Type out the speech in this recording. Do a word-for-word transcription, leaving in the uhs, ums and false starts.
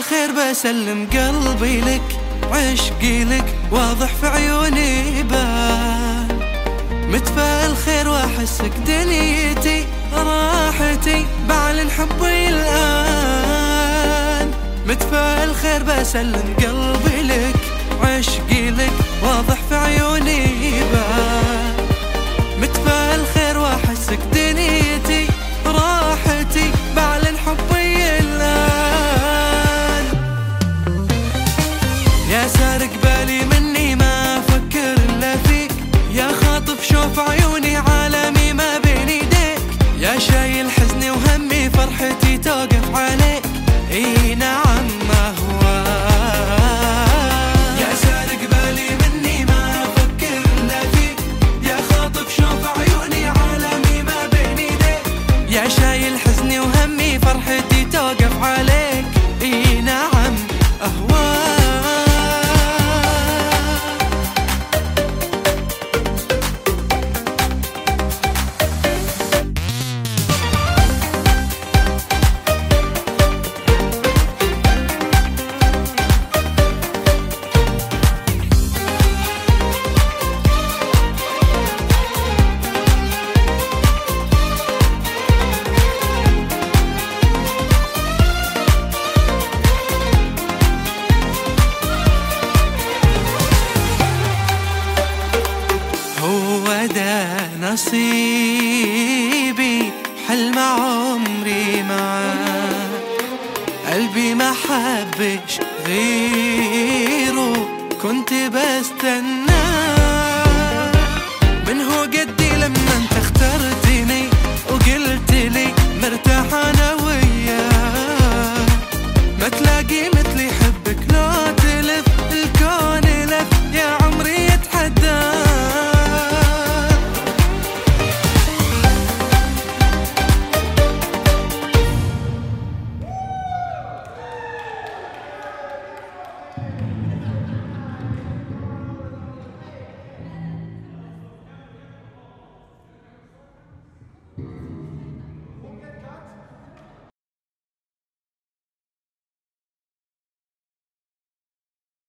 الخير بسلم قلبي لك، عشقي لك واضح في عيوني بان. متفائل خير واحسك دنيتي راحتي، بعلن حبي الآن. متفائل خير بسلم قلبي لك، عشقي لك واضح في عيوني بان. متفائل خير واحسك دنيتي راحتي، بعلن حبي الآن. يا سارق بالي مني ما أفكر إلا فيك، يا خاطف شوف عيوني عالمي ما بين يديك، يا شايل حزني وهمي فرحتي توقف عليك. اي نعم ما هو يا سارق بالي مني ما أفكر إلا فيك، يا خاطف شوف عيوني عالمي ما بين يديك، يا شايل حزني وهمي فرحتي توقف عليك. اي نعم أهواك. نصيبي حلم عمري معاك، قلبي ما حبش غير